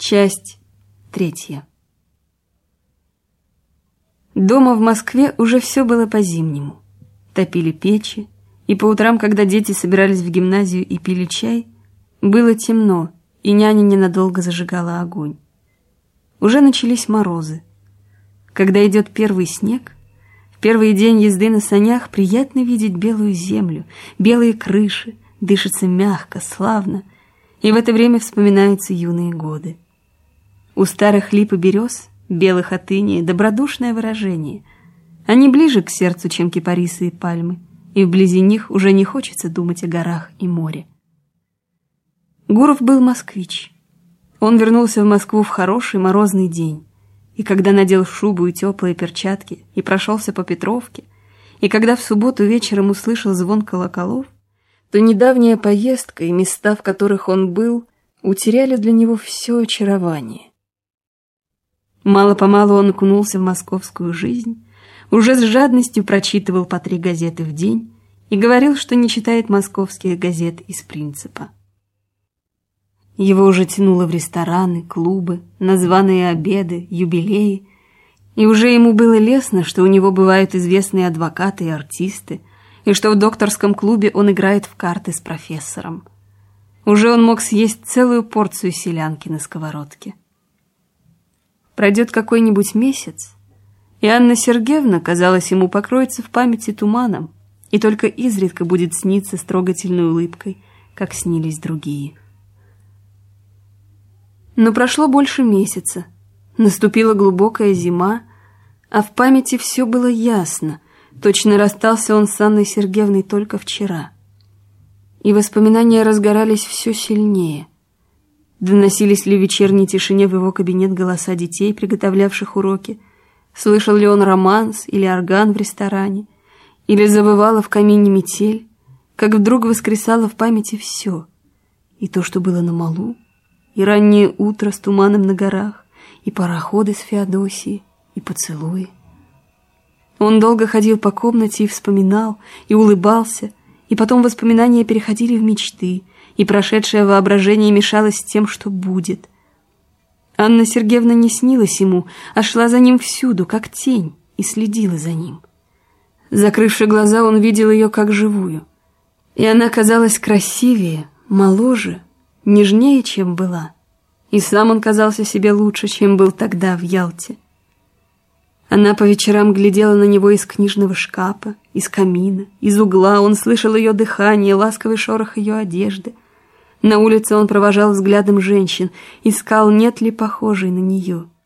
Часть 3. Дома в Москве уже все было по-зимнему. Топили печи, и по утрам, когда дети собирались в гимназию и пили чай, было темно, и няня ненадолго зажигала огонь. Уже начались морозы. Когда идет первый снег, в первый день езды на санях приятно видеть белую землю, белые крыши, дышится мягко, славно, и в это время вспоминаются юные годы. У старых лип и берез, белых от инея, добродушное выражение. Они ближе к сердцу, чем кипарисы и пальмы, и вблизи них уже не хочется думать о горах и море. Гуров был москвич. Он вернулся в Москву в хороший морозный день, и когда надел шубу и теплые перчатки и прошелся по Петровке, и когда в субботу вечером услышал звон колоколов, то недавняя поездка и места, в которых он был, утеряли для него все очарование. Мало-помалу он окунулся в московскую жизнь, уже с жадностью прочитывал по 3 газеты в день и говорил, что не читает московских газет из принципа. Его уже тянуло в рестораны, клубы, на званые обеды, юбилеи, и уже ему было лестно, что у него бывают известные адвокаты и артисты, и что в докторском клубе он играет в карты с профессором. Уже он мог съесть целую порцию селянки на сковородке. Пройдет какой-нибудь месяц, и Анна Сергеевна, казалось, ему покроется в памяти туманом, и только изредка будет сниться с трогательной улыбкой, как снились другие. Но прошло больше месяца, наступила глубокая зима, а в памяти все было ясно, точно расстался он с Анной Сергеевной только вчера. И воспоминания разгорались все сильнее. Доносились ли в вечерней тишине в его кабинет голоса детей, приготовлявших уроки? Слышал ли он романс или орган в ресторане? Или завывала в камине метель? Как вдруг воскресало в памяти все. И то, что было на малу, и раннее утро с туманом на горах, и пароходы с Феодосией, и поцелуи. Он долго ходил по комнате и вспоминал, и улыбался, и потом воспоминания переходили в мечты, и прошедшее воображение мешалось с тем, что будет. Анна Сергеевна не снилась ему, а шла за ним всюду, как тень, и следила за ним. Закрывши глаза, он видел ее как живую, и она казалась красивее, моложе, нежнее, чем была, и сам он казался себе лучше, чем был тогда в Ялте. Она по вечерам глядела на него из книжного шкафа, из камина, из угла, он слышал ее дыхание, ласковый шорох ее одежды. На улице он провожал взглядом женщин, искал, нет ли похожей на нее.